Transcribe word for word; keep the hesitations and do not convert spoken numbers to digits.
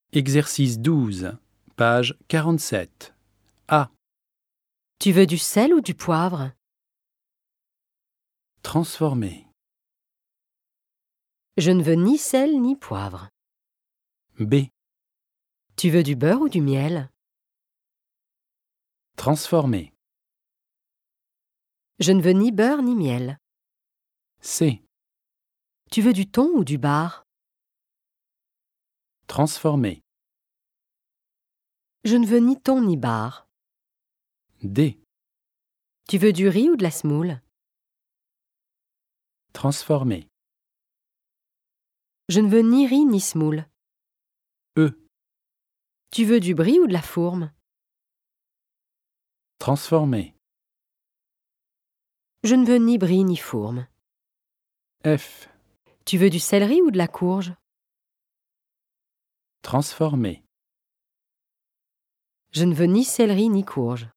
Exercice douze, page quarante-sept. A. Tu veux du sel ou du poivre? Transformer. Je ne veux ni sel ni poivre. B. Tu veux du beurre ou du miel? Transformer. Je ne veux ni beurre ni miel. C. Tu veux du thon ou du bar? Transformer. Je ne veux ni thon ni bar. D. Tu veux du riz ou de la semoule? Transformer. Je ne veux ni riz ni semoule. E. Tu veux du brie ou de la fourme? Transformer. Je ne veux ni brie ni fourme. F. Tu veux du céleri ou de la courge? Transformer. Je ne veux ni céleri ni courge.